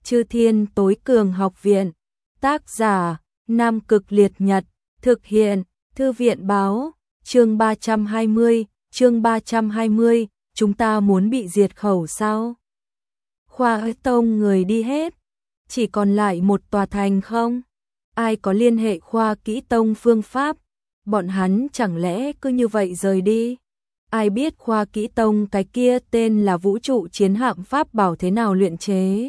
Chư Thiên Tối Cường Học Viện. Tác giả: Nam Cực Liệt Nhật. Thực hiện: Thư viện báo. Chương 320, chúng ta muốn bị diệt khẩu sao? Khoa Tông người đi hết, chỉ còn lại một tòa thành không? Ai có liên hệ Khoa Kỹ Tông phương pháp? Bọn hắn chẳng lẽ cứ như vậy rời đi? Ai biết Khoa Kỹ Tông cái kia tên là Vũ trụ chiến hạm pháp bảo thế nào luyện chế?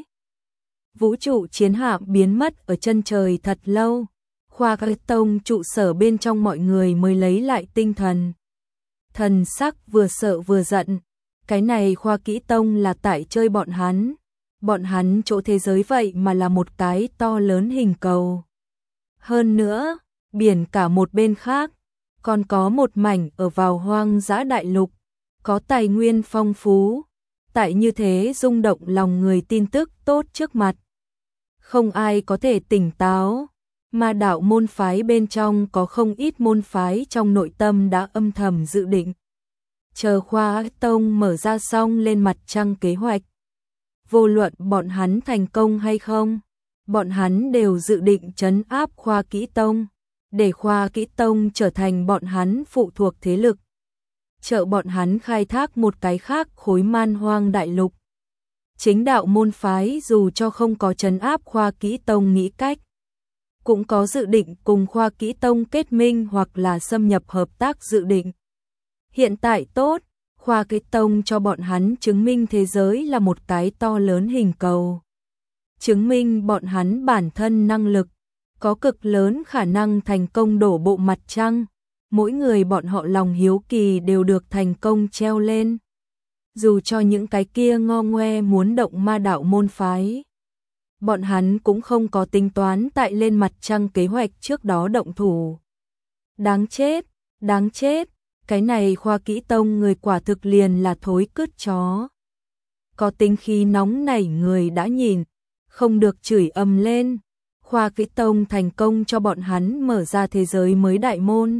Vũ trụ chiến hạm biến mất ở chân trời thật lâu. Khoa Kỹ Tông trụ sở bên trong mọi người mới lấy lại tinh thần. Thần sắc vừa sợ vừa giận. Cái này Khoa Kỹ Tông là tại chơi bọn hắn. Bọn hắn chỗ thế giới vậy mà là một cái to lớn hình cầu. Hơn nữa, biển cả một bên khác, còn có một mảnh ở vào hoang dã đại lục, có tài nguyên phong phú. Tại như thế rung động lòng người tin tức tốt trước mặt. Không ai có thể tỉnh táo, mà đạo môn phái bên trong có không ít môn phái trong nội tâm đã âm thầm dự định. Chờ Khoa Tông mở ra xong lên mặt trăng kế hoạch. Vô luận bọn hắn thành công hay không, bọn hắn đều dự định trấn áp Khoa Kỹ Tông, để Khoa Kỹ Tông trở thành bọn hắn phụ thuộc thế lực. Trợ bọn hắn khai thác một cái khác khối man hoang đại lục. Chính đạo môn phái dù cho không có trấn áp Khoa Kỹ Tông nghĩ cách, cũng có dự định cùng Khoa Kỹ Tông kết minh hoặc là xâm nhập hợp tác dự định. Hiện tại tốt, Khoa Kỹ Tông cho bọn hắn chứng minh thế giới là một cái to lớn hình cầu. Chứng minh bọn hắn bản thân năng lực, có cực lớn khả năng thành công đổ bộ mặt trăng. Mỗi người bọn họ lòng hiếu kỳ đều được thành công treo lên. Dù cho những cái kia ngo ngoe muốn động ma đạo môn phái, bọn hắn cũng không có tính toán tại lên mặt trăng kế hoạch trước đó động thủ. Đáng chết, đáng chết, cái này Khoa Kỹ Tông người quả thực liền là thối cứt chó. Có tính khí nóng nảy người đã nhìn, không được chửi ầm lên. Khoa Kỹ Tông thành công cho bọn hắn mở ra thế giới mới đại môn,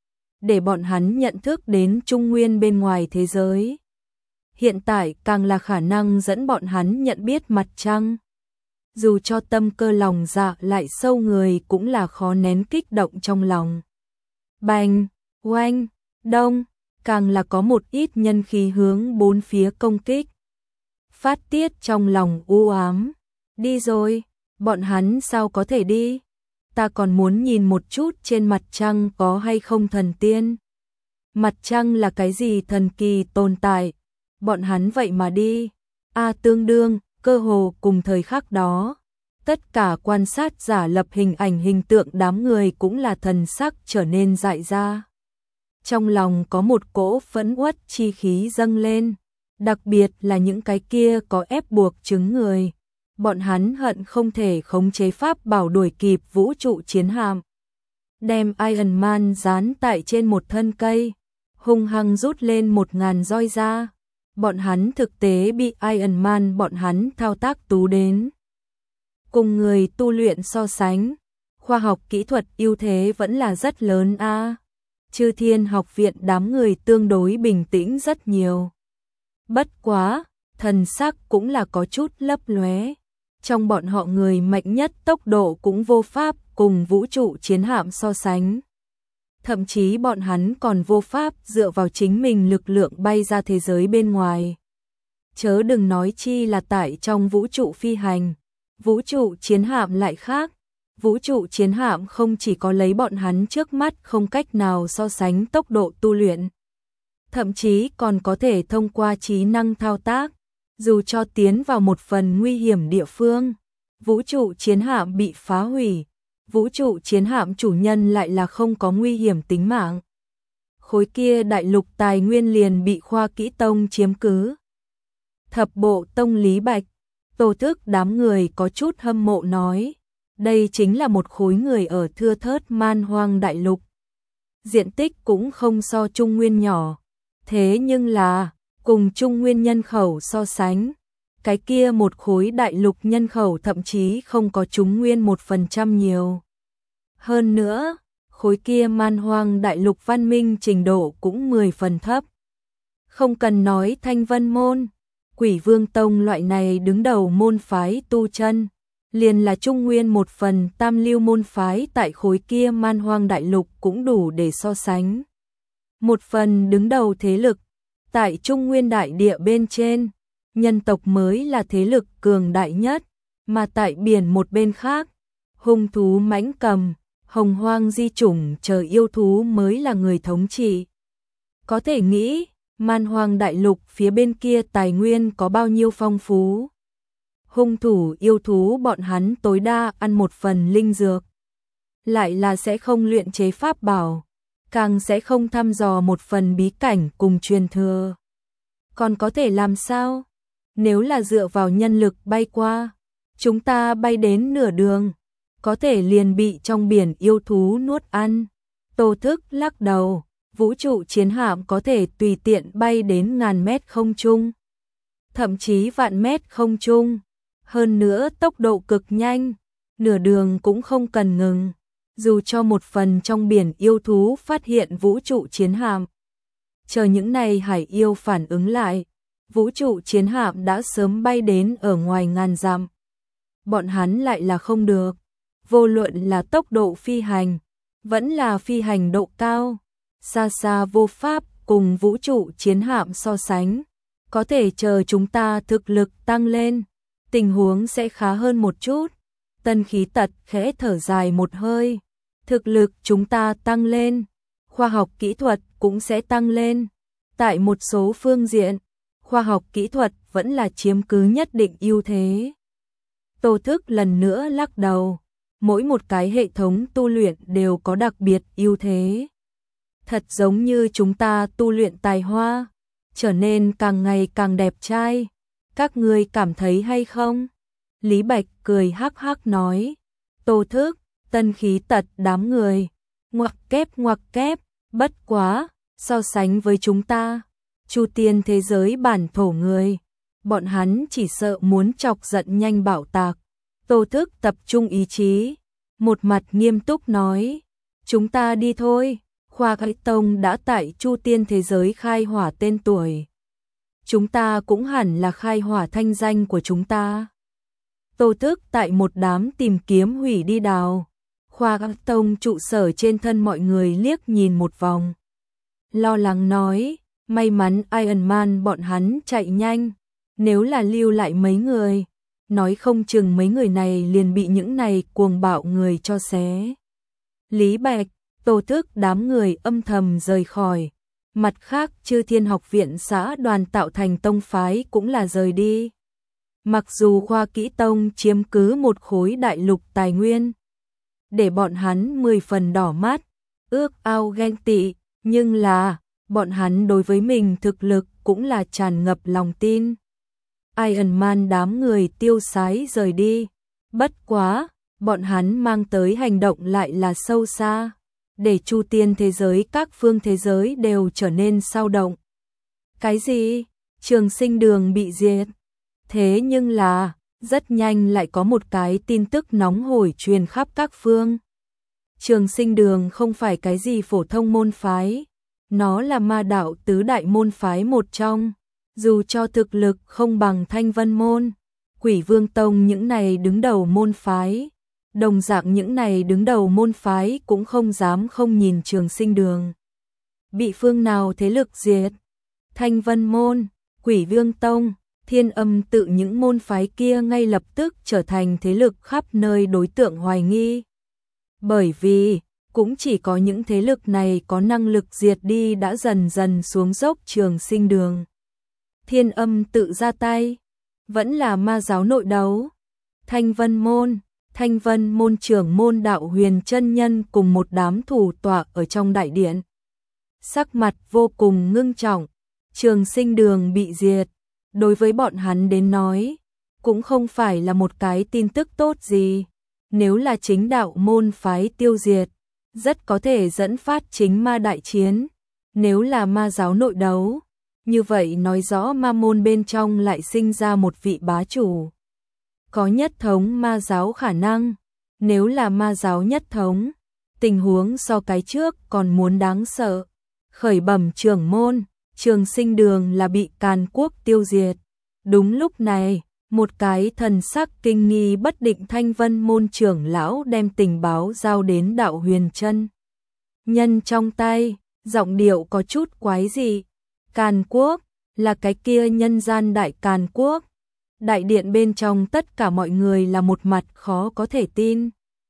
để bọn hắn nhận thức đến Trung Nguyên bên ngoài thế giới. Hiện tại càng là khả năng dẫn bọn hắn nhận biết mặt trăng. Dù cho tâm cơ lòng dạ lại sâu người cũng là khó nén kích động trong lòng. Bành, oanh, đông, càng là có một ít nhân khí hướng bốn phía công kích. Phát tiết trong lòng u ám. Đi rồi, bọn hắn sao có thể đi? Ta còn muốn nhìn một chút trên mặt trăng có hay không thần tiên. Mặt trăng là cái gì thần kỳ tồn tại? Bọn hắn vậy mà đi. Tương đương, cơ hồ cùng thời khắc đó. Tất cả quan sát giả lập hình ảnh hình tượng đám người cũng là thần sắc trở nên dại ra. Trong lòng có một cỗ phẫn uất chi khí dâng lên. Đặc biệt là những cái kia có ép buộc chứng người. Bọn hắn hận không thể khống chế pháp bảo đuổi kịp vũ trụ chiến hạm. Đem Iron Man dán tại trên một thân cây, hung hăng rút lên 1000 roi ra. Bọn hắn thực tế bị Iron Man bọn hắn thao tác tú đến. Cùng người tu luyện so sánh, khoa học kỹ thuật ưu thế vẫn là rất lớn a. Chư Thiên Học Viện đám người tương đối bình tĩnh rất nhiều. Bất quá, thần sắc cũng là có chút lấp lóe. Trong bọn họ người mạnh nhất tốc độ cũng vô pháp cùng vũ trụ chiến hạm so sánh. Thậm chí bọn hắn còn vô pháp dựa vào chính mình lực lượng bay ra thế giới bên ngoài. Chớ đừng nói chi là tại trong vũ trụ phi hành. Vũ trụ chiến hạm lại khác. Vũ trụ chiến hạm không chỉ có lấy bọn hắn trước mắt không cách nào so sánh tốc độ tu luyện. Thậm chí còn có thể thông qua trí năng thao tác. Dù cho tiến vào một phần nguy hiểm địa phương, vũ trụ chiến hạm bị phá hủy, vũ trụ chiến hạm chủ nhân lại là không có nguy hiểm tính mạng. Khối kia đại lục tài nguyên liền bị Khoa Kỹ Tông chiếm cứ. Thập bộ tông Lý Bạch, Tô Thức đám người có chút hâm mộ nói, đây chính là một khối người ở thưa thớt man hoang đại lục. Diện tích cũng không so Trung Nguyên nhỏ, thế nhưng là cùng Trung Nguyên nhân khẩu so sánh, cái kia một khối đại lục nhân khẩu thậm chí không có Trung Nguyên 1% nhiều. Hơn nữa, khối kia man hoang đại lục văn minh trình độ cũng 10 phần thấp. Không cần nói Thanh Vân Môn, Quỷ Vương Tông loại này đứng đầu môn phái tu chân, liền là Trung Nguyên một phần tam lưu môn phái tại khối kia Man Hoang đại lục cũng đủ để so sánh. Một phần đứng đầu thế lực, tại Trung Nguyên đại địa bên trên, nhân tộc mới là thế lực cường đại nhất, mà tại biển một bên khác, hung thú mãnh cầm, hồng hoang di chủng chờ yêu thú mới là người thống trị. Có thể nghĩ, Man Hoang đại lục phía bên kia tài nguyên có bao nhiêu phong phú. Hung thủ yêu thú bọn hắn tối đa ăn một phần linh dược, lại là sẽ không luyện chế pháp bảo, càng sẽ không thăm dò một phần bí cảnh cùng truyền thừa. Còn có thể làm sao? Nếu là dựa vào nhân lực bay qua, chúng ta bay đến nửa đường, có thể liền bị trong biển yêu thú nuốt ăn. Tô Thức lắc đầu, vũ trụ chiến hạm có thể tùy tiện bay đến ngàn mét không trung, thậm chí vạn mét không trung, hơn nữa tốc độ cực nhanh, nửa đường cũng không cần ngừng. Dù cho một phần trong biển yêu thú phát hiện vũ trụ chiến hạm, chờ những này hải yêu phản ứng lại, vũ trụ chiến hạm đã sớm bay đến ở ngoài ngàn dặm. Bọn hắn lại là không được, vô luận là tốc độ phi hành, vẫn là phi hành độ cao, xa xa vô pháp cùng vũ trụ chiến hạm so sánh. Có thể chờ chúng ta thực lực tăng lên, tình huống sẽ khá hơn một chút. Tân Khí Tật khẽ thở dài một hơi. Thực lực chúng ta tăng lên, khoa học kỹ thuật cũng sẽ tăng lên. Tại một số phương diện, khoa học kỹ thuật vẫn là chiếm cứ nhất định ưu thế. Tô Thức lần nữa lắc đầu, mỗi một cái hệ thống tu luyện đều có đặc biệt ưu thế. Thật giống như chúng ta tu luyện tài hoa, trở nên càng ngày càng đẹp trai. Các ngươi cảm thấy hay không? Lý Bạch cười hắc hắc nói. Tô Thức, Tân Khí Tật đám người, ngoặc kép, bất quá, so sánh với chúng ta, Chu Tiên thế giới bản thổ người, bọn hắn chỉ sợ muốn chọc giận nhanh bạo tạc. Tô Thức tập trung ý chí, một mặt nghiêm túc nói, chúng ta đi thôi, Khoa Cái Tông đã tại Chu Tiên thế giới khai hỏa tên tuổi. Chúng ta cũng hẳn là khai hỏa thanh danh của chúng ta. Tô Thức tại một đám tìm kiếm hủy đi đào. Khoa Các Tông trụ sở trên thân mọi người liếc nhìn một vòng. Lo lắng nói, may mắn Iron Man bọn hắn chạy nhanh. Nếu là lưu lại mấy người, nói không chừng mấy người này liền bị những này cuồng bạo người cho xé. Lý Bạch, Tô Thức đám người âm thầm rời khỏi. Mặt khác Chư Thiên Học viện xã đoàn tạo thành tông phái cũng là rời đi. Mặc dù Khoa Kỹ Tông chiếm cứ một khối đại lục tài nguyên, để bọn hắn 10 phần đỏ mắt, ước ao ghen tị, nhưng là, bọn hắn đối với mình thực lực cũng là tràn ngập lòng tin. Iron Man đám người tiêu sái rời đi, bất quá, bọn hắn mang tới hành động lại là sâu xa, để Chu Tiên thế giới các phương thế giới đều trở nên sao động. Cái gì? Trường Sinh Đường bị diệt? Thế nhưng là, rất nhanh lại có một cái tin tức nóng hổi truyền khắp các phương. Trường Sinh Đường không phải cái gì phổ thông môn phái, nó là ma đạo tứ đại môn phái một trong, dù cho thực lực không bằng Thanh Vân Môn, Quỷ Vương Tông những này đứng đầu môn phái, đồng dạng những này đứng đầu môn phái cũng không dám không nhìn Trường Sinh Đường. Bị phương nào thế lực diệt? Thanh Vân Môn, Quỷ Vương Tông, Thiên Âm tự những môn phái kia ngay lập tức trở thành thế lực khắp nơi đối tượng hoài nghi. Bởi vì, cũng chỉ có những thế lực này có năng lực diệt đi đã dần dần xuống dốc Trường Sinh Đường. Thiên Âm tự ra tay, vẫn là ma giáo nội đấu. Thanh Vân Môn trưởng môn đạo Huyền chân nhân cùng một đám thủ tọa ở trong đại điện. Sắc mặt vô cùng ngưng trọng, Trường Sinh Đường bị diệt. Đối với bọn hắn đến nói, cũng không phải là một cái tin tức tốt gì. Nếu là chính đạo môn phái tiêu diệt, rất có thể dẫn phát chính ma đại chiến. Nếu là ma giáo nội đấu, như vậy nói rõ ma môn bên trong lại sinh ra một vị bá chủ. Có nhất thống ma giáo khả năng, nếu là ma giáo nhất thống, tình huống so cái trước còn muốn đáng sợ. Khởi bẩm trưởng môn, Trường Sinh Đường là bị Càn Quốc tiêu diệt. Đúng lúc này, một cái thần sắc kinh nghi bất định Thanh Vân môn trưởng lão đem tình báo giao đến Đạo Huyền Chân Nhân trong tay, giọng điệu có chút quái dị. Càn Quốc, là cái kia nhân gian đại Càn Quốc. Đại điện bên trong tất cả mọi người là một mặt khó có thể tin.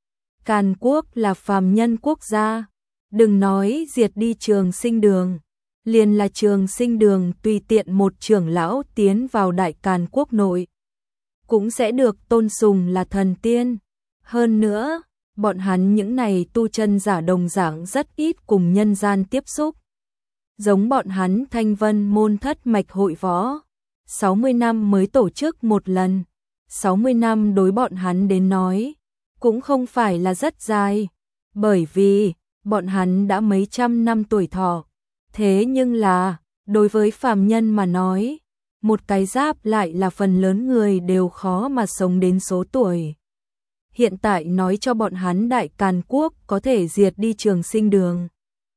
Càn Quốc là phàm nhân quốc gia, đừng nói diệt đi Trường Sinh Đường, liền là Trường Sinh Đường tùy tiện một trưởng lão tiến vào đại Càn Quốc nội, cũng sẽ được tôn sùng là thần tiên. Hơn nữa, bọn hắn những này tu chân giả đồng dạng rất ít cùng nhân gian tiếp xúc. Giống bọn hắn Thanh Vân môn thất mạch hội võ, 60 năm mới tổ chức một lần. 60 năm đối bọn hắn đến nói, cũng không phải là rất dài, bởi vì bọn hắn đã mấy trăm năm tuổi thọ. Thế nhưng là, đối với phàm nhân mà nói, một cái giáp lại là phần lớn người đều khó mà sống đến số tuổi. Hiện tại nói cho bọn hắn đại Càn Quốc có thể diệt đi Trường Sinh Đường.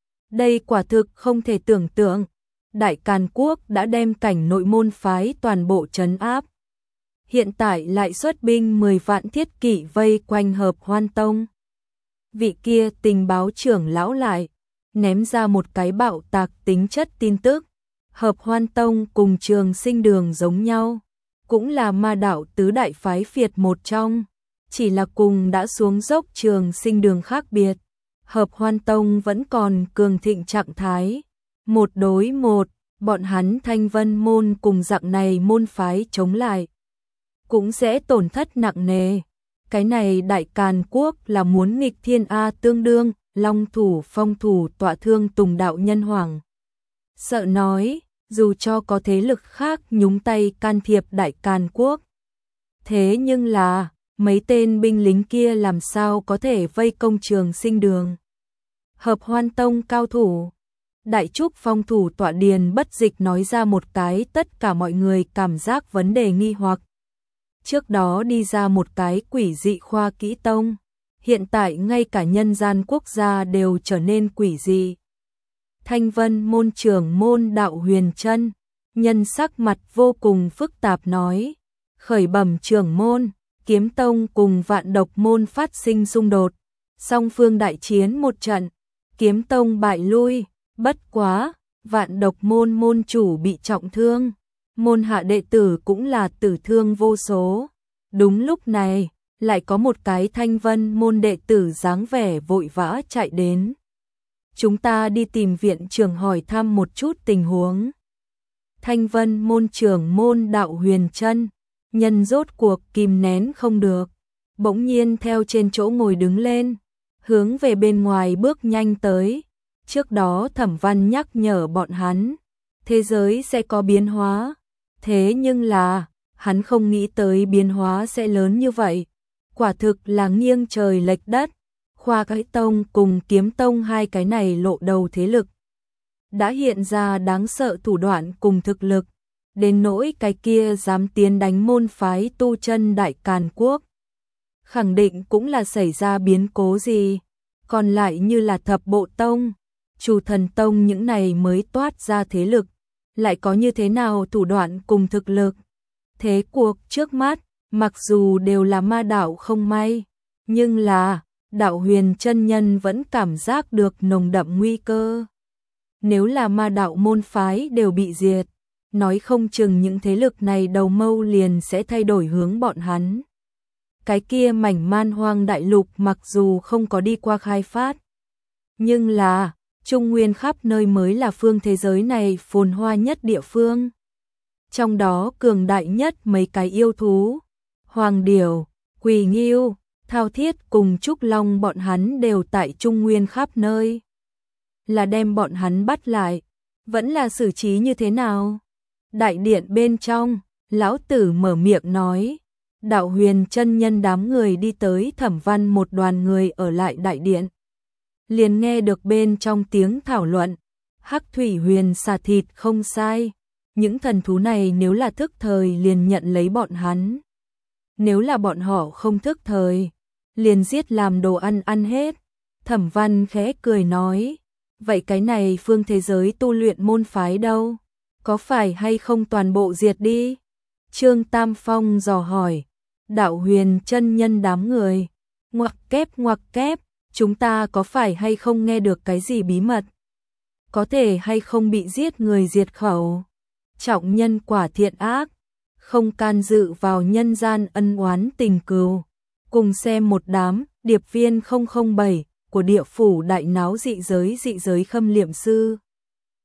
Đây quả thực không thể tưởng tượng. Đại Càn Quốc đã đem cảnh nội môn phái toàn bộ trấn áp. Hiện tại lại xuất binh 10 vạn thiết kỵ vây quanh Hợp Hoan Tông. Vị kia tình báo trưởng lão lại ném ra một cái bạo tạc tính chất tin tức. Hợp Hoan Tông cùng Trường Sinh Đường giống nhau, cũng là ma đạo tứ đại phái phiệt một trong, chỉ là cùng đã xuống dốc Trường Sinh Đường khác biệt. Hợp Hoan Tông vẫn còn cường thịnh trạng thái, một đối một, bọn hắn Thanh Vân môn cùng dạng này môn phái chống lại, cũng sẽ tổn thất nặng nề. Cái này đại Càn Quốc là muốn nghịch thiên A, tương đương long thủ phong thủ tọa thương Tùng đạo nhân hoàng. Sợ nói, dù cho có thế lực khác nhúng tay can thiệp đại Càn Quốc, thế nhưng là mấy tên binh lính kia làm sao có thể vây công Trường Sinh Đường. Hợp Hoan Tông cao thủ, Đại Trúc phong thủ tọa Điền Bất Dịch nói ra một cái tất cả mọi người cảm giác vấn đề nghi hoặc. Trước đó đi ra một cái quỷ dị khoa kỹ tông, hiện tại ngay cả nhân gian quốc gia đều trở nên quỷ dị. Thanh Vân môn trưởng môn Đạo Huyền Chân Nhân sắc mặt vô cùng phức tạp nói, khởi bẩm trưởng môn, Kiếm Tông cùng Vạn Độc môn phát sinh xung đột, song phương đại chiến một trận, Kiếm Tông bại lui, bất quá, Vạn Độc môn môn chủ bị trọng thương, môn hạ đệ tử cũng là tử thương vô số. Đúng lúc này, lại có một cái Thanh Vân môn đệ tử dáng vẻ vội vã chạy đến. Chúng ta đi tìm viện trưởng hỏi thăm một chút tình huống. Thanh Vân môn trưởng môn Đạo Huyền Chân Nhân rốt cuộc kìm nén không được, bỗng nhiên theo trên chỗ ngồi đứng lên, hướng về bên ngoài bước nhanh tới. Trước đó Thẩm Văn nhắc nhở bọn hắn, thế giới sẽ có biến hóa, thế nhưng là, hắn không nghĩ tới biến hóa sẽ lớn như vậy. Quả thực là nghiêng trời lệch đất, Khoa Cái Tông cùng Kiếm Tông hai cái này lộ đầu thế lực, đã hiện ra đáng sợ thủ đoạn cùng thực lực, đến nỗi cái kia dám tiến đánh môn phái tu chân đại Càn Quốc. Khẳng định cũng là xảy ra biến cố gì, còn lại như là Thập Bộ Tông, Chu Thần Tông những này mới toát ra thế lực, lại có như thế nào thủ đoạn cùng thực lực. Thế cuộc trước mắt, mặc dù đều là ma đạo không may, nhưng là, Đạo Huyền Chân Nhân vẫn cảm giác được nồng đậm nguy cơ. Nếu là ma đạo môn phái đều bị diệt, nói không chừng những thế lực này đầu mâu liền sẽ thay đổi hướng bọn hắn. Cái kia mảnh man hoang đại lục mặc dù không có đi qua khai phát, nhưng là, Trung Nguyên khắp nơi mới là phương thế giới này phồn hoa nhất địa phương. Trong đó cường đại nhất mấy cái yêu thú, Hoàng Điểu, Quỳ Ngưu, Thao Thiết cùng Trúc Long bọn hắn đều tại Trung Nguyên khắp nơi. Là đem bọn hắn bắt lại, vẫn là xử trí như thế nào? Đại điện bên trong, lão tử mở miệng nói, Đạo Huyền Chân Nhân đám người đi tới Thẩm Văn một đoàn người ở lại đại điện. Liền nghe được bên trong tiếng thảo luận, Hắc Thủy Huyền xà thịt không sai, những thần thú này nếu là thức thời liền nhận lấy bọn hắn. Nếu là bọn họ không thức thời, liền giết làm đồ ăn ăn hết. Thẩm Văn khẽ cười nói, vậy cái này phương thế giới tu luyện môn phái đâu? Có phải hay không toàn bộ diệt đi? Trương Tam Phong dò hỏi, Đạo Huyền chân nhân đám người, ngoặc kép, chúng ta có phải hay không nghe được cái gì bí mật? Có thể hay không bị giết người diệt khẩu? Trọng nhân quả thiện ác, không can dự vào nhân gian ân oán tình cừu. Cùng xem một đám điệp viên 007 của địa phủ đại náo dị giới khâm liệm sư.